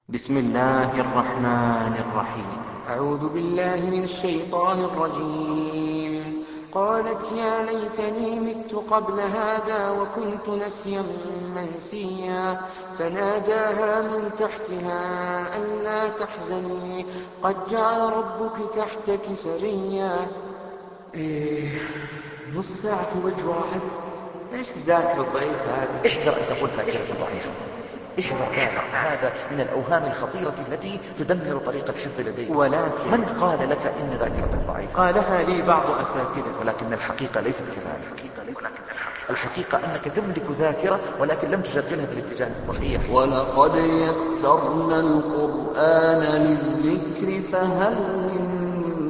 بسم الله الرحمن الرحيم. أعوذ بالله من الشيطان الرجيم. قالت يا ليتني مت قبل هذا وكنت نسيا منسيا. فناداها من تحتها ألا تحزني قد جعل ربك تحتك سريا. نص ساعة وجه واحد. ايش الذاكرة الضعيفة هذه؟ احذر أن تقول ذاكرة ضعيفة، احذر ذلك، فهذا من الأوهام الخطيرة التي تدمر طريق الحفظ لديك. ولكن من قال لك إن ذاكرتك ضعيفة؟ قالها لي بعض أساتذتي. ولكن الحقيقة ليست كذلك. الحقيقة أنك تملك ذاكرة ولكن لم تشغلها بالاتجاه الصحيح. ولقد يسرنا القرآن للذكر فهل من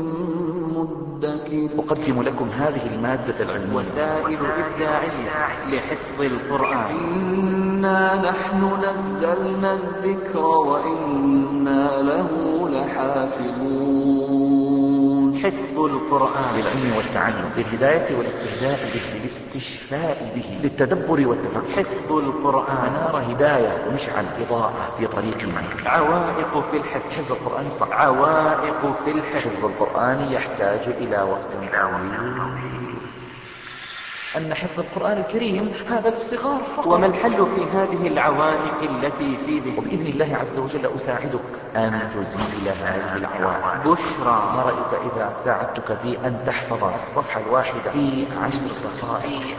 مدكر. أقدم لكم هذه المادة العلمية، وسائل إبداعية لحفظ القرآن. إنا نحن نزلنا الذكر وإنا له لحافظون. حفظ القرآن للعلم والتعلم، للهداية والاستهداء به، للاستشفاء به، للتدبر والتفكر. حفظ القرآن منار هداية ومشعل إضاءة في طريق المعرفة. عوائق في الحفظ. حفظ القرآن صعب. عوائق في الحفظ. حفظ القرآن يحتاج إلى وقت طويل. أن حفظ القرآن الكريم هذا للصغار فقط. وما الحل في هذه العوائق التي في ذهنك؟ وبإذن الله عز وجل أساعدك أن تزيل هذه العوائق. بشرى. ما رأيك إذا ساعدتك في أن تحفظ الصفحة الواحدة في 10 دقائق؟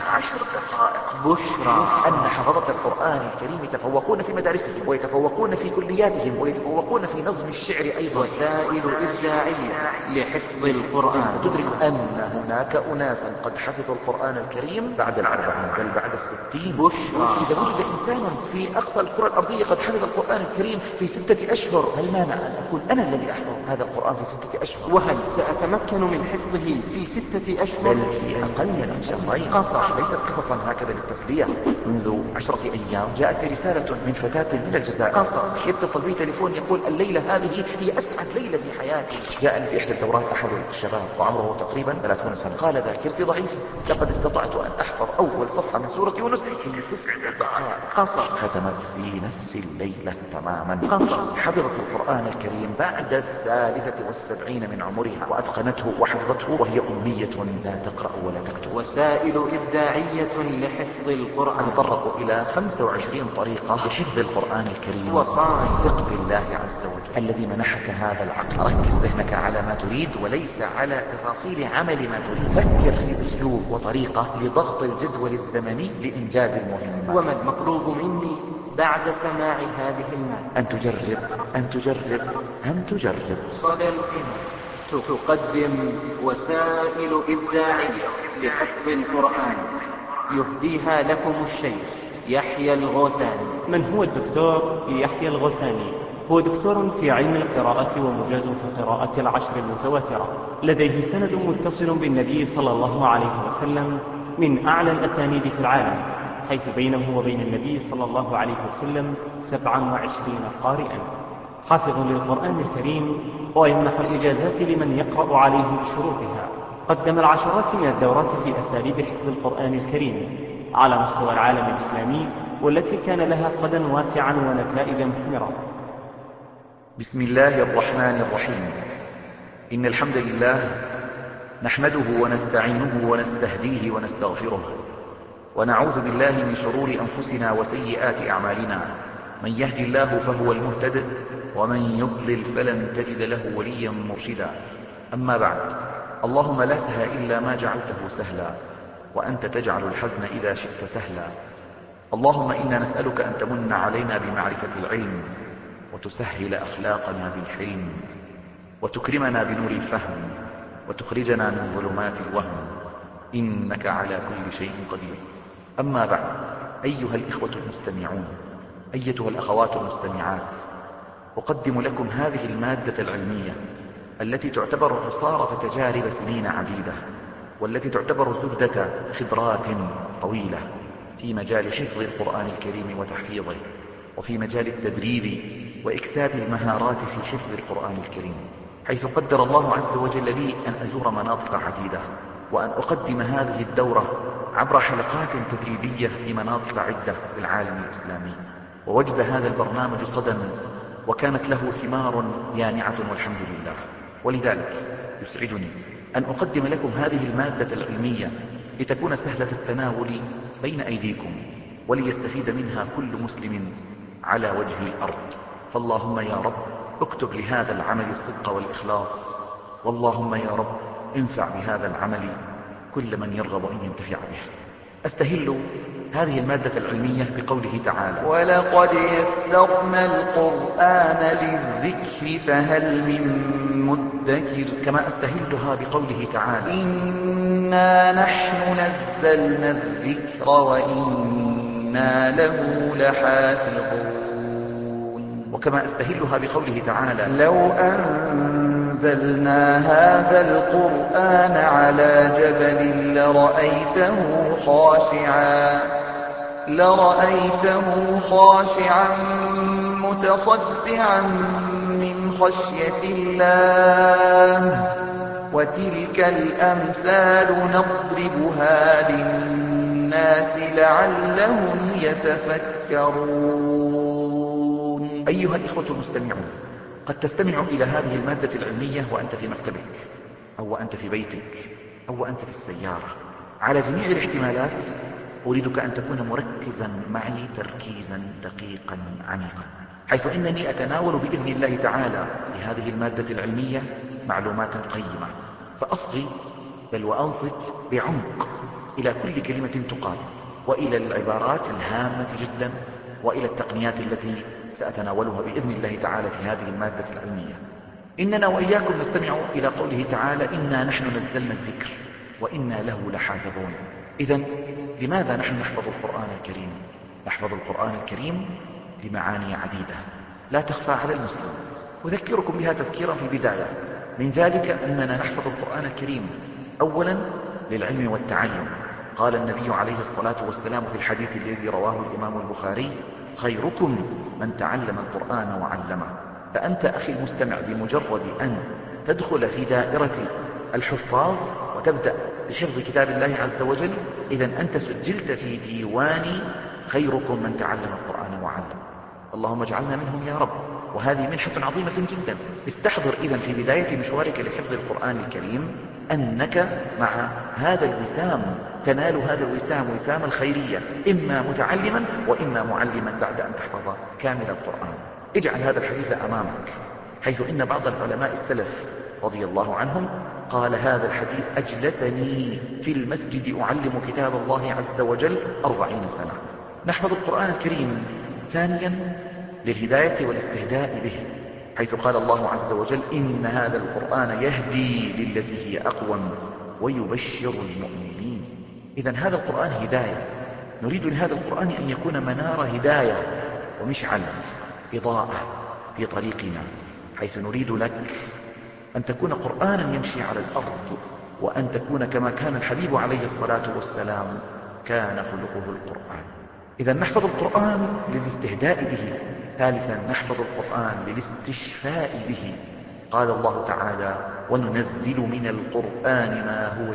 بشرى. أن حفظة القرآن الكريم يتفوقون في مدارسهم ويتفوقون في كلياتهم ويتفوقون في نظم الشعر أيضا. وسائل إبداعية لحفظ القرآن. ستدرك أن هناك أناسا قد حفظوا القرآن الكريم بعد 40 بل بعد 60. بشرى. إذا وجد إنسان في أقصى الكرة الأرضية قد حفظ القرآن الكريم في 6 أشهر، هل مانع أن أكون أنا الذي أحفظ هذا القرآن في 6 أشهر؟ وهل سأتمكن من حفظه في 6 أشهر؟ بل في أقل من شهرين. قصص. ليست قصصا هكذا للتسلية. منذ 10 أيام جاءتني رسالة من فتاة من الجزائر. قصص. يتصل بي تليفون يقول الليلة هذه هي أسعد ليلة في حياتي. جاءني في إحدى الدورات أحد الشباب وعمره تقريبا 30 سنة، قال ذاكرتي ضعيفة، لقد استطعت أن أحفظ أول صفحة من سورة يونس في 9 دقائق. قصص. ختمت في نفس الليلة تماما. قصص. حفظت القرآن الكريم بعد 73 من عمرها وأتقنته وحفظته وهي أمية لا تقرأ ولا تكتب. وسائل إبداعية لحفظ القرآن. أتطرق إلى 25 طريقة لحفظ القرآن الكريم. وصايا. ثق بالله عز وجل الذي منحك هذا العقل. ركز ذهنك على ما تريد وليس على تفاصيل عمل ما تريد. فكر في أسلوب وطريقة لضغط الجدول الزمني لإنجاز المهمة. وما المطلوب مني بعد سماع هذه المادة؟ أن تجرب أن تجرب أن تجرب. صدى القمة تقدم وسائل إبداعية لحفظ القرآن، يهديها لكم الشيخ يحيى الغوثاني. من هو الدكتور يحيى الغوثاني؟ هو دكتور في علم القراءة ومجاز في قراءة العشر المتواترة. لديه سند متصل بالنبي صلى الله عليه وسلم من أعلى الأسانيد في العالم، حيث بينه وبين النبي صلى الله عليه وسلم 27 قارئا. حافظ للقرآن الكريم ويمنح الإجازات لمن يقرأ عليه بشروطها. قدم العشرات من الدورات في أساليب حفظ القرآن الكريم على مستوى العالم الإسلامي، والتي كان لها صدى واسعا ونتائج مثمرة. بسم الله الرحمن الرحيم. إن الحمد لله نحمده ونستعينه ونستهديه ونستغفره، ونعوذ بالله من شرور أنفسنا وسيئات أعمالنا. من يهدي الله فهو المهتد، ومن يضلل فلن تجد له وليا مرشدا. أما بعد، اللهم لا سهل إلا ما جعلته سهلا، وأنت تجعل الحزن إذا شئت سهلا. اللهم إنا نسألك أن تمن علينا بمعرفة العلم، وتسهل أخلاقنا بالحلم، وتكرمنا بنور الفهم، وتخرجنا من ظلمات الوهم، إنك على كل شيء قدير. أما بعد، أيها الإخوة المستمعون، أيتها الأخوات المستمعات، أقدم لكم هذه المادة العلمية التي تعتبر عصارة تجارب سنين عديدة، والتي تعتبر زبدة خبرات طويلة في مجال حفظ القرآن الكريم وتحفيظه، وفي مجال التدريب وإكساب المهارات في حفظ القرآن الكريم، حيث قدر الله عز وجل لي أن أزور مناطق عديدة، وأن أقدم هذه الدورة عبر حلقات تدريبية في مناطق عدة بالعالم الإسلامي. ووجد هذا البرنامج صدى وكانت له ثمار يانعة والحمد لله. ولذلك يسعدني أن أقدم لكم هذه المادة العلمية لتكون سهلة التناول بين أيديكم، وليستفيد منها كل مسلم على وجه الأرض. فاللهم يا رب اكتب لهذا العمل الصدق والإخلاص، واللهم يا رب انفع بهذا العمل كل من يرغب أن ينتفع به. أستهل هذه المادة العلمية بقوله تعالى: ولقد يسرنا القرآن للذكر فهل من مدكر. كما أستهلها بقوله تعالى: إنا نحن نزلنا الذكر وإنا له لحافظون. وكما أستهلها بقوله تعالى: لو أنزلنا هذا القرآن على جبل لرأيته خاشعا متصدعا من خشية الله. وتلك الأمثال نضربها للناس لعلهم يتفكرون. أيها الإخوة المستمعون، قد تستمع إلى هذه المادة العلمية وأنت في مكتبك، أو وأنت في بيتك، أو وأنت في السيارة. على جميع الاحتمالات أريدك أن تكون مركزا معي تركيزا دقيقا عميقا، حيث إنني أتناول بإذن الله تعالى لهذه المادة العلمية معلومات قيمة، فأصغي بل وأنصت بعمق إلى كل كلمة تقال، وإلى العبارات الهامة جدا، وإلى التقنيات التي سأتناولها بإذن الله تعالى في هذه المادة العلمية. إننا وإياكم نستمع إلى قوله تعالى: إنا نحن نزلنا الذكر وإنا له لحافظون. إذن لماذا نحن نحفظ القرآن الكريم؟ نحفظ القرآن الكريم لمعاني عديدة لا تخفى على المسلم. أذكركم بها تذكيرا في البداية. من ذلك أننا نحفظ القرآن الكريم أولا للعلم والتعلم. قال النبي عليه الصلاة والسلام في الحديث الذي رواه الإمام البخاري: خيركم من تعلم القرآن وعلمه. فأنت أخي المستمع بمجرد أن تدخل في دائرة الحفاظ وتبدأ بحفظ كتاب الله عز وجل، إذن أنت سجلت في ديوان خيركم من تعلم القرآن وعلم. اللهم اجعلنا منهم يا رب. وهذه منحة عظيمة جدا. استحضر إذن في بداية مشوارك لحفظ القرآن الكريم أنك مع هذا الوسام تنال هذا الوسام، وسام الخيرية، إما متعلما وإما معلما بعد أن تحفظ كامل القرآن. اجعل هذا الحديث أمامك، حيث إن بعض العلماء السلف رضي الله عنهم قال: هذا الحديث أجلسني في المسجد أعلم كتاب الله عز وجل 40 سنة. نحفظ القرآن الكريم ثانيا للهداية والاستهداء به، حيث قال الله عز وجل: إن هذا القرآن يهدي للتي هي أقوم ويبشر المؤمنين. إذن هذا القرآن هداية. نريد لهذا القرآن أن يكون منار هداية ومشعل إضاءة في طريقنا، حيث نريد لك أن تكون قرآنا يمشي على الأرض، وأن تكون كما كان الحبيب عليه الصلاة والسلام كان خلقه القرآن. إذا نحفظ القرآن للاستهداء به. ثالثا نحفظ القرآن للاستشفاء به. قال الله تعالى: وننزل من القرآن ما هو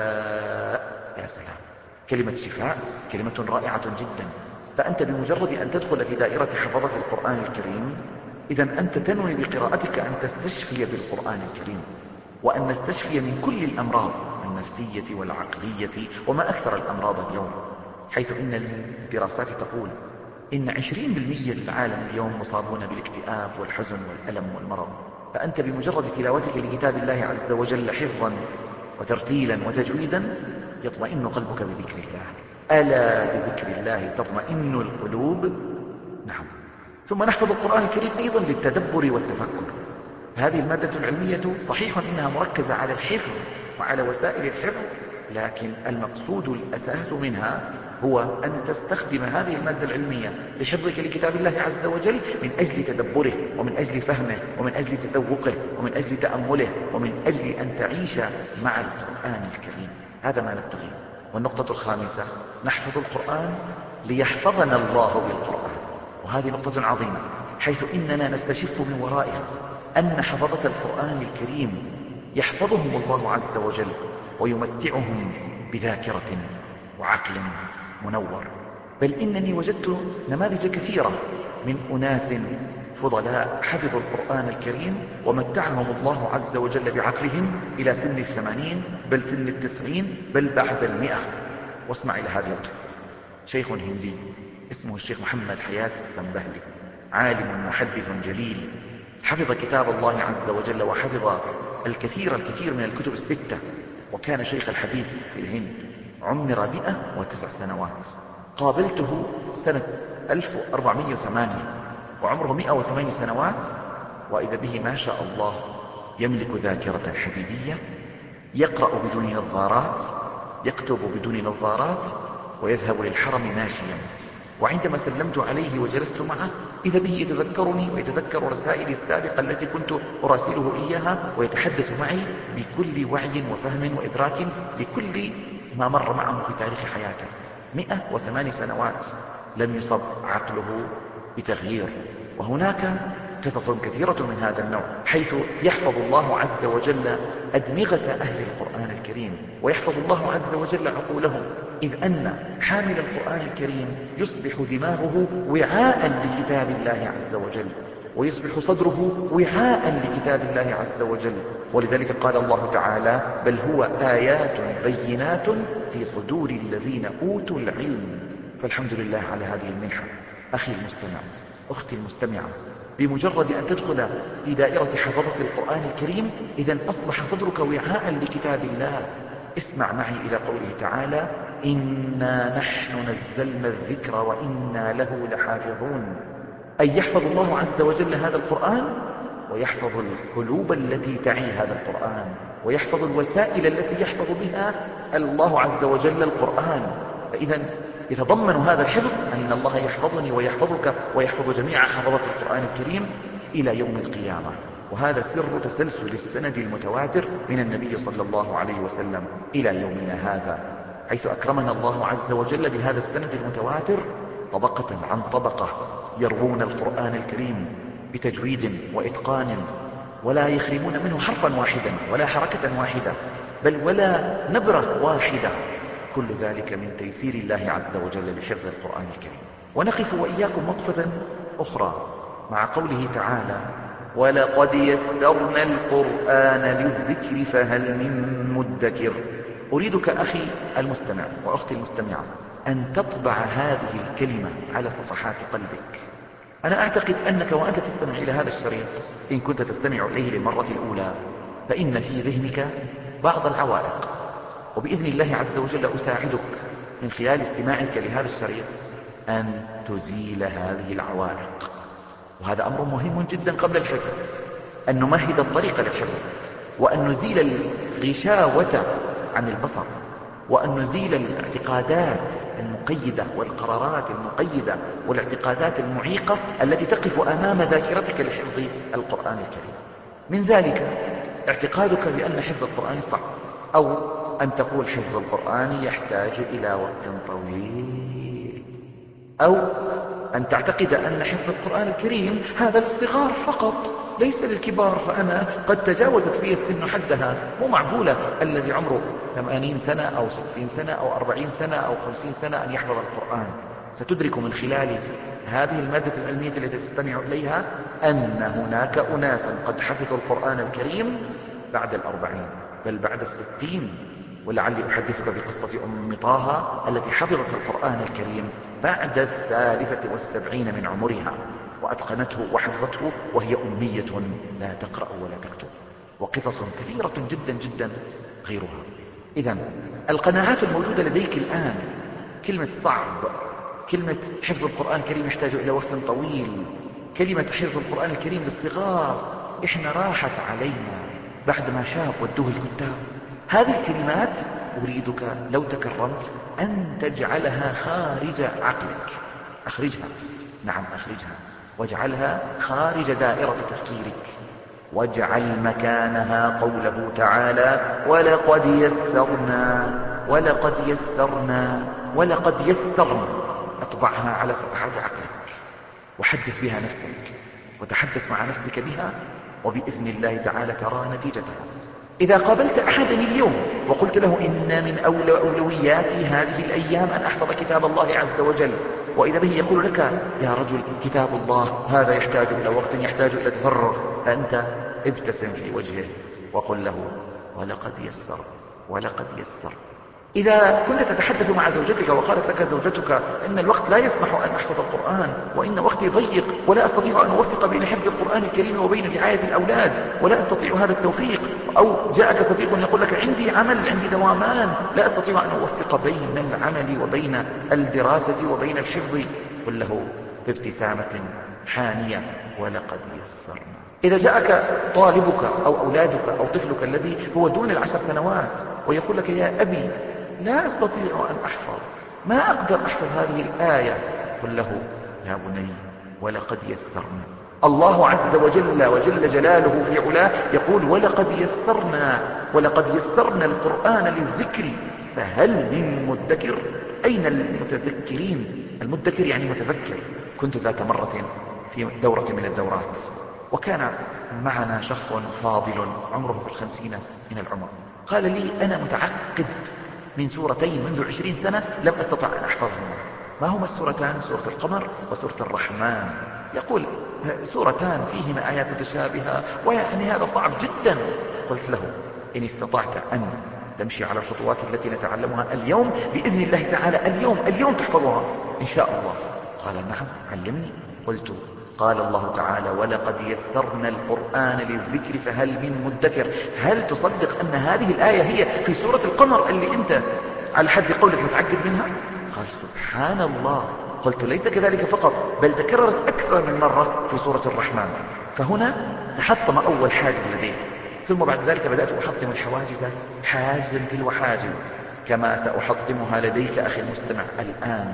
شفاء. يا سلام، كلمة شفاء كلمة رائعة جدا. فأنت بمجرد أن تدخل في دائرة حفظة القرآن الكريم، إذن أنت تنوي بقراءتك أن تستشفي بالقرآن الكريم، وأن نستشفي من كل الأمراض النفسية والعقلية وما أكثر الأمراض اليوم، حيث إن الدراسات تقول إن 20% للعالم اليوم مصابون بالاكتئاب والحزن والألم والمرض. فأنت بمجرد تلاوتك لكتاب الله عز وجل حفظا وترتيلا وتجويدا يطمئن قلبك بذكر الله. ألا بذكر الله تطمئن القلوب. نعم. ثم نحفظ القرآن الكريم أيضا للتدبر والتفكر. هذه المادة العلمية صحيح إنها مركزة على الحفظ وعلى وسائل الحفظ، لكن المقصود الأساس منها هو أن تستخدم هذه المادة العلمية لحفظك لكتاب الله عز وجل من أجل تدبره، ومن أجل فهمه، ومن أجل تذوقه، ومن أجل تأمله، ومن أجل أن تعيش مع القرآن الكريم. هذا ما نبتغي. والنقطة الخامسة: نحفظ القرآن ليحفظنا الله بالقرآن. وهذه نقطة عظيمة، حيث إننا نستشف من ورائها أن حفظة القرآن الكريم يحفظهم الله عز وجل ويمتعهم بذاكرة وعقل منور. بل إنني وجدت نماذج كثيرة من أناس فضلاء حفظوا القرآن الكريم ومتعهم الله عز وجل بعقلهم إلى سن 80 بل سن 90 بل بعد 100. واسمع إلى هذه القصة. شيخ هندي اسمه الشيخ محمد حياة السنبهلي، عالم محدث جليل، حفظ كتاب الله عز وجل وحفظ الكثير من الكتب الستة، وكان شيخ الحديث في الهند. عمر 109 سنوات. قابلته سنة 1408 وعمره 108 سنوات، وإذا به ما شاء الله يملك ذاكرة حديدية، يقرأ بدون نظارات، يكتب بدون نظارات، ويذهب للحرم ماشيا. وعندما سلمت عليه وجلست معه إذا به يتذكرني ويتذكر رسائلي السابقة التي كنت أراسله إياها، ويتحدث معي بكل وعي وفهم وإدراك لكل ما مر معه في تاريخ حياته. 108 سنوات لم يصب عقله بتغيير. وهناك قصص كثيرة من هذا النوع، حيث يحفظ الله عز وجل أدمغة أهل القرآن الكريم، ويحفظ الله عز وجل عقولهم، إذ أن حامل القرآن الكريم يصبح دماغه وعاء لكتاب الله عز وجل، ويصبح صدره وعاء لكتاب الله عز وجل. ولذلك قال الله تعالى: بل هو آيات بينات في صدور الذين أوتوا العلم. فالحمد لله على هذه المنحة. أخي المستمع، أختي المستمعة، بمجرد أن تدخل في دائرة حفظة القرآن الكريم إذن أصبح صدرك وعاء لكتاب الله. اسمع معي إلى قوله تعالى: إنا نحن نزلنا الذكر وإنا له لحافظون. أي يحفظ الله عز وجل هذا القرآن، ويحفظ القلوب التي تعي هذا القرآن، ويحفظ الوسائل التي يحفظ بها الله عز وجل القرآن. فإذا يتضمن هذا الحفظ أن الله يحفظني ويحفظك ويحفظ جميع حفظة القرآن الكريم إلى يوم القيامة. وهذا سر تسلسل السند المتواتر من النبي صلى الله عليه وسلم إلى يومنا هذا، حيث أكرمنا الله عز وجل بهذا السند المتواتر طبقة عن طبقة، يروون القرآن الكريم بتجويد وإتقان، ولا يخرمون منه حرفا واحدا ولا حركة واحدة، بل ولا نبرة واحدة. كل ذلك من تيسير الله عز وجل لحفظ القرآن الكريم. ونقف وإياكم وقفة أخرى مع قوله تعالى: ولقد يسرنا القرآن للذكر فهل من مدكر. أريدك أخي المستمع وأختي المستمعة أن تطبع هذه الكلمة على صفحات قلبك. أنا أعتقد أنك وأنت تستمع إلى هذا الشريط، إن كنت تستمع إليه للمرة الأولى، فإن في ذهنك بعض العوائق، وبإذن الله عز وجل أساعدك من خلال استماعك لهذا الشريط أن تزيل هذه العوائق. وهذا أمر مهم جدا قبل الحفظ، أن نمهد الطريق للحفظ، وأن نزيل الغشاوة عن البصر، وأن نزيل الاعتقادات المقيدة والقرارات المقيدة والاعتقادات المعيقة التي تقف أمام ذاكرتك لحفظ القرآن الكريم. من ذلك اعتقادك بأن حفظ القرآن صعب، أو أن تقول حفظ القرآن يحتاج إلى وقت طويل، أو أن تعتقد أن حفظ القرآن الكريم هذا للصغار فقط ليس للكبار، فأنا قد تجاوزت بي السن حدها. مو معقولة الذي عمره 80 سنة أو 60 سنة أو 40 سنة أو 50 سنة أن يحفظ القرآن. ستدرك من خلال هذه المادة العلمية التي تستمع إليها أن هناك أناسا قد حفظوا القرآن الكريم بعد 40 بل بعد 60. ولعلي أحدثك بقصة أم طه التي حفظت القرآن الكريم بعد 73 من عمرها، وأتقنته وحفظته وهي أمية لا تقرأ ولا تكتب. وقصص كثيرة جدا جدا غيرها. إذن القناعات الموجودة لديك الآن، كلمة صعب، كلمة حفظ القرآن الكريم يحتاج إلى وقت طويل، كلمة حفظ القرآن الكريم للصغار، إحنا راحت علينا بعد ما شاب ودوه الكتاب. هذه الكلمات أريدك لو تكرمت أن تجعلها خارج عقلك. أخرجها، نعم أخرجها، واجعلها خارج دائرة تفكيرك، واجعل مكانها قوله تعالى: ولقد يسرنا ولقد يسرنا ولقد يسرنا. اطبعها على صفحات عقلك وحدث بها نفسك وتحدث مع نفسك بها، وبإذن الله تعالى ترى نتيجتها. إذا قابلت أحدا اليوم وقلت له إن من أولوياتي هذه الأيام أن أحفظ كتاب الله عز وجل، وإذا به يقول لك يا رجل كتاب الله هذا يحتاج إلى وقت، يحتاج إلى تفرغ، فأنت ابتسم في وجهه وقل له ولقد يسر ولقد يسر. إذا كنت تتحدث مع زوجتك وقالت لك زوجتك إن الوقت لا يسمح أن أحفظ القرآن، وإن وقتي ضيق ولا أستطيع أن أوفق بين حفظ القرآن الكريم وبين رعاية الأولاد ولا أستطيع هذا التوفيق، أو جاءك صديق يقول لك عندي عمل، عندي دوامان، لا أستطيع أن أوفق بين العمل وبين الدراسة وبين الحفظ، قل له بابتسامة حانية ولقد يسرنا. إذا جاءك طالبك أو أولادك أو طفلك الذي هو دون 10 سنوات ويقول لك يا أبي لا أستطيع أن أحفظ، ما أقدر أحفظ هذه الآية، قل له يا بني ولقد يسرنا. الله عز وجل جلاله في علاه يقول ولقد يسرنا القرآن للذكر فهل من مدكر. أين المتذكرين؟ المدكر يعني متذكر. كنت ذات مرة في دورة من الدورات، وكان معنا شخص فاضل عمره في 50 من العمر، قال لي أنا متعقد من سورتين منذ 20 سنة لم أستطع أن أحفظهما. ما هما السورتان؟ سورة القمر وسورة الرحمن. يقول سورتان فيهما آيات متشابهة ويعني هذا صعب جدا. قلت له إن استطعت أن تمشي على الخطوات التي نتعلمها اليوم بإذن الله تعالى اليوم تحفظها إن شاء الله. قال نعم علمني. قلت قال الله تعالى ولقد يسرنا القرآن للذكر فهل من مدكر. هل تصدق أن هذه الآية هي في سورة القمر اللي أنت على حد قولك متعقد منها؟ قال سبحان الله. قلت ليس كذلك فقط، بل تكررت أكثر من مرة في سورة الرحمن. فهنا تحطم أول حاجز لديه، ثم بعد ذلك بدأت أحطم الحواجز حاجزا تلو حاجز، كما سأحطمها لديك أخي المستمع الآن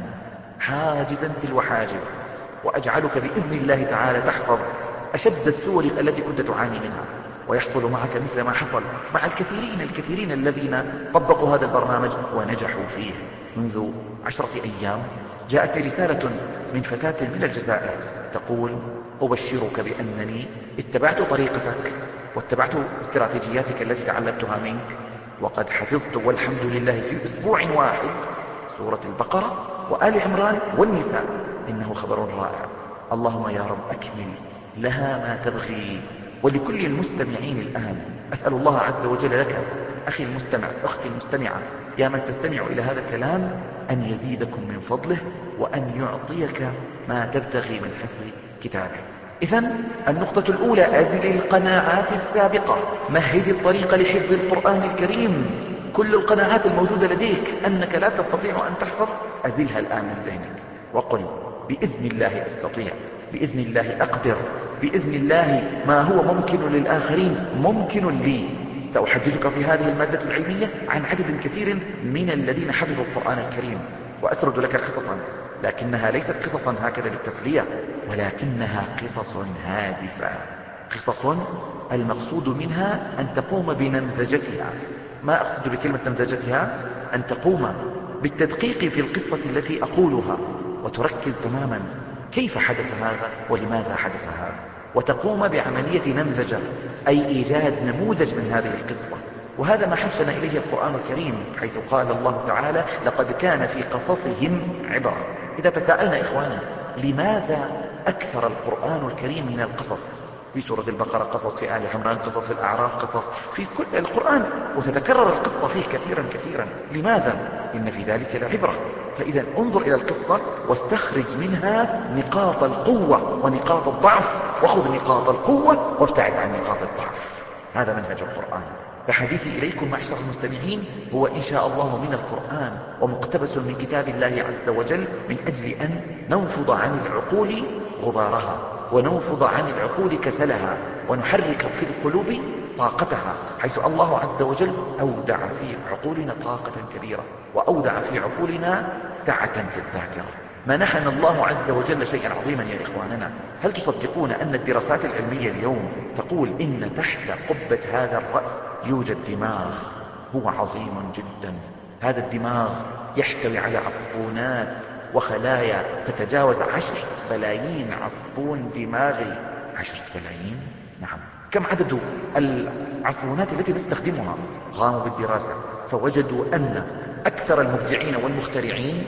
حاجزا تلو حاجز، وأجعلك بإذن الله تعالى تحفظ أشد السور التي كنت تعاني منها، ويحصل معك مثل ما حصل مع الكثيرين الذين طبقوا هذا البرنامج ونجحوا فيه. منذ 10 أيام جاءتني رسالة من فتاة من الجزائر تقول أبشرك بأنني اتبعت طريقتك واتبعت استراتيجياتك التي تعلمتها منك، وقد حفظت والحمد لله في أسبوع واحد سورة البقرة وآل عمران والنساء. إنه خبر رائع. اللهم يا رب أكمل لها ما تبغي. ولكل المستمعين الآن أسأل الله عز وجل لك أخي المستمع، أختي المستمعة، يا من تستمع إلى هذا الكلام، أن يزيدكم من فضله وأن يعطيك ما تبتغي من حفظ كتابه. إذن النقطة الأولى أزل القناعات السابقة، مهد الطريق لحفظ القرآن الكريم. كل القناعات الموجودة لديك أنك لا تستطيع أن تحفظ أزلها الآن من ذهنك وقل بإذن الله أستطيع، بإذن الله أقدر، بإذن الله ما هو ممكن للآخرين ممكن لي. سأحدثك في هذه المادة العلمية عن عدد كثير من الذين حفظوا القرآن الكريم، وأسرد لك قصصا، لكنها ليست قصصا هكذا للتسلية، ولكنها قصص هادفة، قصص المقصود منها أن تقوم بنمذجتها. ما أقصد بكلمة نمذجتها؟ أن تقوم بالتدقيق في القصة التي أقولها وتركز تماما كيف حدث هذا ولماذا حدث هذا، وتقوم بعملية نمذجة، أي إيجاد نموذج من هذه القصة. وهذا ما حثنا إليه القرآن الكريم، حيث قال الله تعالى لقد كان في قصصهم عبرة. إذا تساءلنا إخواني لماذا أكثر القرآن الكريم من القصص؟ في سورة البقرة قصص، في آل عمران قصص، في الأعراف قصص، في كل القرآن، وتتكرر القصة فيه كثيرا. لماذا؟ إن في ذلك لعبرة. فإذا انظر إلى القصة واستخرج منها نقاط القوة ونقاط الضعف، وخذ نقاط القوة وابتعد عن نقاط الضعف. هذا منهج القرآن. فحديثي إليكم معشر المستمعين هو إن شاء الله من القرآن، ومقتبس من كتاب الله عز وجل، من أجل أن ننفض عن العقول غبارها، وننفض عن العقول كسلها، ونحرك في القلوب طاقتها، حيث الله عز وجل أودع في عقولنا طاقة كبيرة، وأودع في عقولنا سعة في الذاكرة. منحنا الله عز وجل شيئا عظيما يا إخواننا. هل تصدقون أن الدراسات العلمية اليوم تقول إن تحت قبة هذا الرأس يوجد دماغ هو عظيم جدا؟ هذا الدماغ يحتوي على عصبونات وخلايا تتجاوز 10 بلايين عصبون دماغي. 10 بلايين؟ نعم. كم عدد العصبونات التي نستخدمها؟ قاموا بالدراسة فوجدوا أن أكثر المبدعين والمخترعين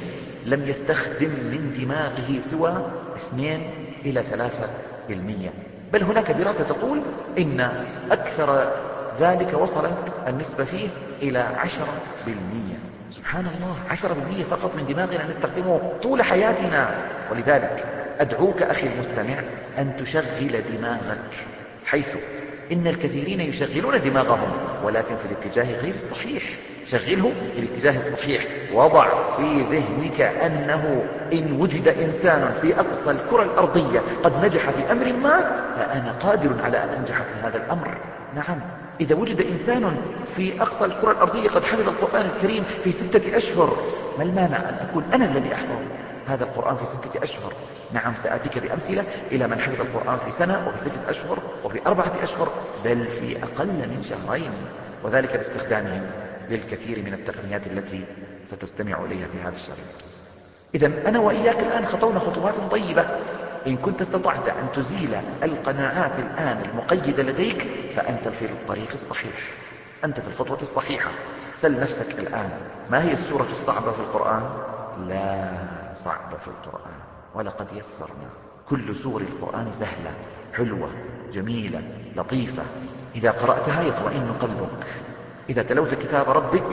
لم يستخدم من دماغه سوى 2 إلى 3%. بل هناك دراسة تقول إن أكثر ذلك وصلت النسبة فيه إلى 10%. سبحان الله، 10% فقط من دماغنا نستخدمه طول حياتنا. ولذلك أدعوك أخي المستمع أن تشغل دماغك، حيث إن الكثيرين يشغلون دماغهم ولكن في الاتجاه غير الصحيح. شغله في الاتجاه الصحيح، وضع في ذهنك أنه إن وجد إنسان في أقصى الكرة الأرضية قد نجح في أمر ما، فأنا قادر على أن أنجح في هذا الأمر. نعم، إذا وجد إنسان في أقصى الكرة الأرضية قد حفظ القرآن الكريم في 6 أشهر، ما المانع أن أكون أنا الذي أحفظ هذا القرآن في 6 أشهر؟ نعم، سأتيك بأمثلة إلى من حفظ القرآن في سنة وفي 6 أشهر وفي 4 أشهر، بل في أقل من شهرين، وذلك باستخدامهم للكثير من التقنيات التي ستستمع إليها في هذا الشريط. إذا أنا وإياك الآن خطونا خطوات طيبة. إن كنت استطعت أن تزيل القناعات الآن المقيدة لديك فأنت في الطريق الصحيح، أنت في الخطوة الصحيحة. سل نفسك الآن، ما هي السورة الصعبة في القرآن؟ لا صعبة في القرآن، ولقد يسرنا. كل سور القرآن سهلة، حلوة، جميلة، لطيفة. إذا قرأتها يطمئن قلبك، إذا تلوت كتاب ربك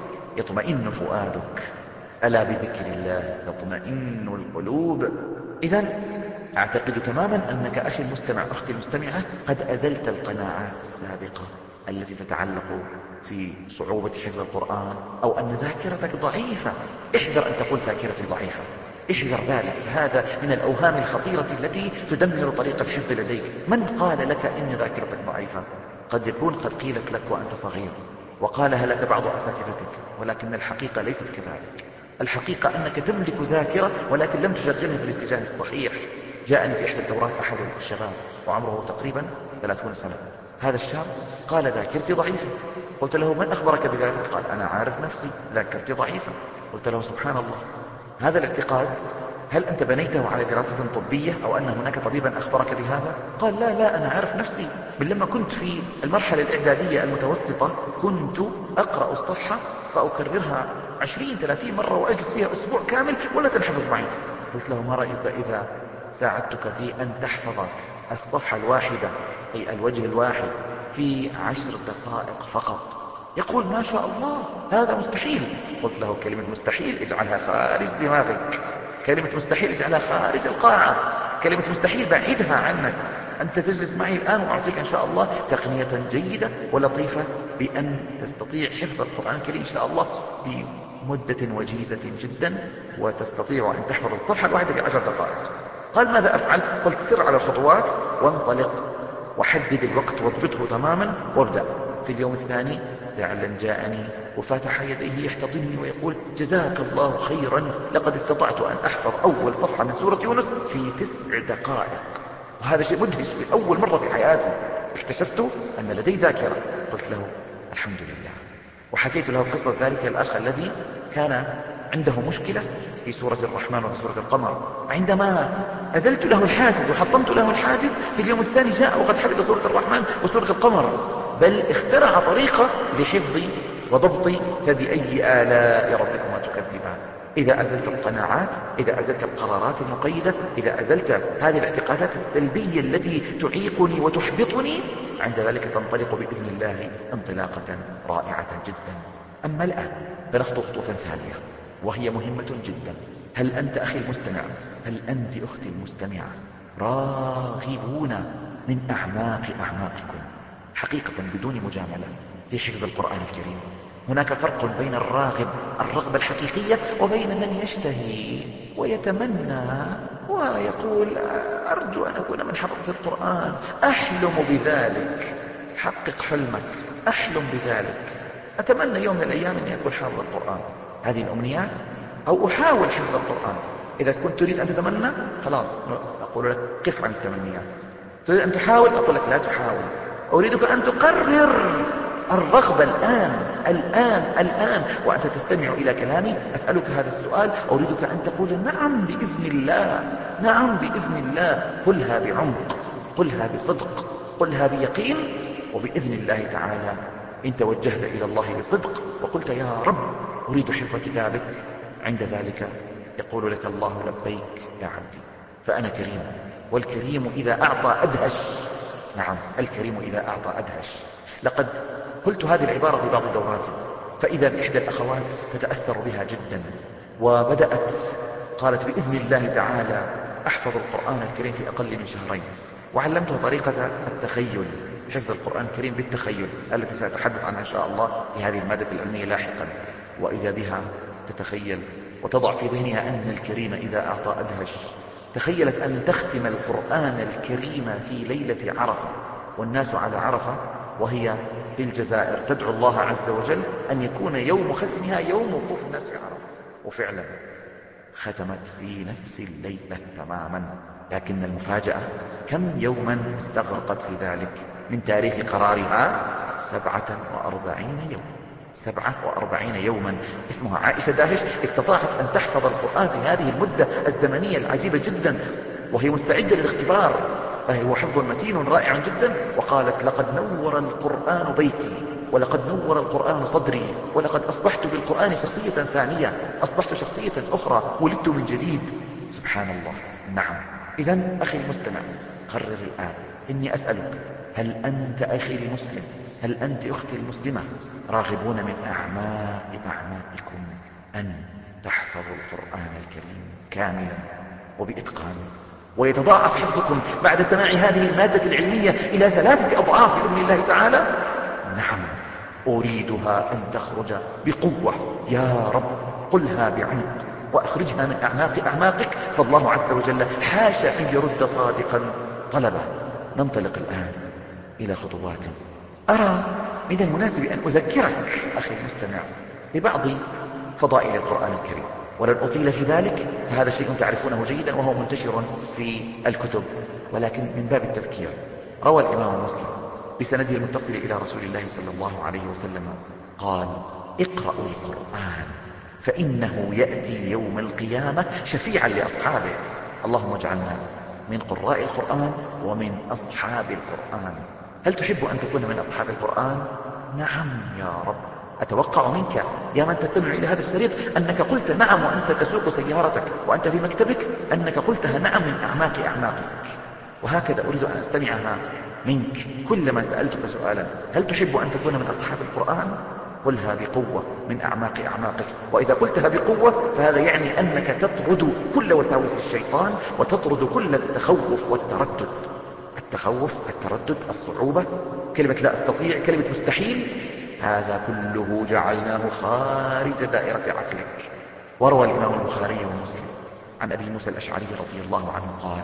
يطمئن فؤادك، ألا بذكر الله تطمئن القلوب. إذن أعتقد تماما أنك أخي المستمع، أختي المستمعة، قد أزلت القناعات السابقة التي تتعلق في صعوبة حفظ القرآن أو أن ذاكرتك ضعيفة. احذر أن تقول ذاكرتي ضعيفة، احذر ذلك. هذا من الأوهام الخطيرة التي تدمر طريق الحفظ لديك. من قال لك إن ذاكرتك ضعيفة؟ قد يكون قد قيلت لك وأنت صغير وقالها لك بعض أساتذتك، ولكن الحقيقة ليست كذلك. الحقيقة أنك تملك ذاكرة ولكن لم تشغلها في الاتجاه الصحيح. جاءني في إحدى الدورات أحد الشباب وعمره تقريبا 30 سنة. هذا الشاب قال ذاكرتي ضعيفة. قلت له من أخبرك بذلك؟ قال أنا عارف نفسي ذاكرتي ضعيفة. قلت له سبحان الله، هذا الاعتقاد هل أنت بنيته على دراسة طبية أو أن هناك طبيبا أخبرك بهذا؟ قال لا أنا عارف نفسي. من لما كنت في المرحلة الإعدادية المتوسطة كنت أقرأ الصفحة فأكررها 20-30 مرة وأجلس فيها أسبوع كامل ولا تنحفظ معي. قلت له ما رأيك إذا ساعدتك في أن تحفظ الصفحة الواحدة أي الوجه الواحد في 10 دقائق فقط؟ يقول ما شاء الله هذا مستحيل. قلت له كلمة مستحيل اجعلها خارج دماغك، كلمة مستحيل اجعلها خارج القاعة، كلمة مستحيل بعيدها عنك. أنت تجلس معي الآن وأعطيك إن شاء الله تقنية جيدة ولطيفة بأن تستطيع حفظ القرآن الكريم إن شاء الله بمدة وجيزة جدا، وتستطيع أن تحفظ الصفحة الواحدة في 10 دقائق. قال ماذا أفعل؟ قلت سر على الخطوات وانطلق وحدد الوقت واضبطه تماما وابدأ. في اليوم الثاني فعلا جاءني وفتح يديه يحتضنني ويقول جزاك الله خيرا، لقد استطعت أن أحفظ أول صفحة من سورة يونس في 9 دقائق. وهذا شيء مدهش، في أول مرة في حياتي اكتشفت أن لدي ذاكرة. قلت له الحمد لله. وحكيت له قصة ذلك الأخ الذي كان عنده مشكلة في سورة الرحمن وفي سورة القمر. عندما أزلت له الحاجز وحطمت له الحاجز في اليوم الثاني جاء وقد حفظ سورة الرحمن وسورة القمر، بل اخترع طريقة لحفظي وضبطي. فبأي آلاء ربكما تكذبان؟ إذا أزلت القناعات، إذا أزلت القرارات المقيدة، إذا أزلت هذه الاعتقادات السلبية التي تعيقني وتحبطني، عند ذلك تنطلق بإذن الله انطلاقة رائعة جدا. أما الآن فنخطو خطوة ثانية وهي مهمة جدا. هل أنت أخي المستمع، هل أنت أختي المستمعة راغبون من أعماقكم حقيقة بدون مجاملة في حفظ القرآن الكريم؟ هناك فرق بين الراغب الرغبة الحقيقية وبين من يشتهي ويتمنى ويقول أرجو أن أكون من حفظ القرآن، أحلم بذلك. حقق حلمك، أحلم بذلك. أتمنى يوم من الأيام أن أكون حافظ القرآن. هذه الأمنيات، أو أحاول حفظ القرآن. إذا كنت تريد أن تتمنى خلاص أقول لك قف عن التمنيات. تريد أن تحاول أقول لك لا تحاول. أريدك أن تقرر الرغبة الآن وأنت تستمع إلى كلامي. أسألك هذا السؤال، أريدك أن تقول نعم بإذن الله، نعم بإذن الله. قلها بعمق، قلها بصدق، قلها بيقين، وبإذن الله تعالى إن توجهت إلى الله بصدق وقلت يا رب أريد حفظ كتابك، عند ذلك يقول لك الله لبيك يا عبدي، فأنا كريم، والكريم إذا أعطى أدهش. نعم، الكريم إذا أعطى أدهش. لقد قلت هذه العبارة في بعض دوراتي، فإذا بإحدى الأخوات تتأثر بها جدا، وبدأت قالت بإذن الله تعالى أحفظ القرآن الكريم في أقل من شهرين، وعلمتها طريقة التخيل، حفظ القرآن الكريم بالتخيل التي سأتحدث عنها إن شاء الله في هذه المادة العلمية لاحقا. وإذا بها تتخيل وتضع في ذهنها أن الكريم إذا أعطى أدهش. تخيلت أن تختم القرآن الكريم في ليلة عرفة، والناس على عرفة وهي في الجزائر، تدعو الله عز وجل أن يكون يوم ختمها يوم وقوف الناس في عرفة. وفعلا ختمت في نفس الليلة تماما. لكن المفاجأة كم يوما استغرقت في ذلك من تاريخ قرارها؟ 47 يوم. 47 يوما. اسمها عائشة داهش، استطاعت أن تحفظ القرآن في هذه المدة الزمنية العجيبة جدا، وهي مستعدة للاختبار، فهو حفظ متين رائع جدا. وقالت لقد نور القرآن بيتي، ولقد نور القرآن صدري، ولقد أصبحت بالقرآن شخصية ثانية، أصبحت شخصية أخرى، ولدت من جديد. سبحان الله. نعم. إذن أخي المستمع، قرر الآن، إني أسألك، هل أنت أخي المسلم، هل أنت أختي المسلمة راغبون من أعماقكم أن تحفظوا القرآن الكريم كاملا وبإتقان، ويتضاعف حفظكم بعد سماع هذه المادة العلمية إلى 3 أضعاف بإذن الله تعالى؟ نعم، أريدها أن تخرج بقوة يا رب. قلها بعمق وأخرجها من أعماقك، فالله عز وجل حاشا أن يرد صادقا طلبه. ننطلق الآن إلى خطوات. أرى من المناسب أن أذكرك أخي المستمع ببعض فضائل القرآن الكريم، ولن أطيل في ذلك، فهذا شيء تعرفونه جيدا وهو منتشر في الكتب، ولكن من باب التذكير. روى الإمام مسلم بسنده المتصل إلى رسول الله صلى الله عليه وسلم قال: اقرأوا القرآن فإنه يأتي يوم القيامة شفيعا لأصحابه. اللهم اجعلنا من قراء القرآن ومن أصحاب القرآن. هل تحب أن تكون من أصحاب القرآن؟ نعم يا رب. أتوقع منك يا من تستمع إلى هذا الشريط أنك قلت نعم وأنت تسوق سيارتك وأنت في مكتبك، أنك قلتها نعم من أعماقك. وهكذا أريد أن أستمعها منك كلما سألتك سؤالا: هل تحب أن تكون من أصحاب القرآن؟ قلها بقوة من أعماقك. وإذا قلتها بقوة فهذا يعني أنك تطرد كل وساوس الشيطان، وتطرد كل التخوف والتردد. التخوف، التردد، الصعوبة، كلمة لا أستطيع، كلمة مستحيل، هذا كله جعلناه خارج دائرة عقلك. وروى الإمام البخاري ومسلم عن أبي موسى الأشعري رضي الله عنه قال: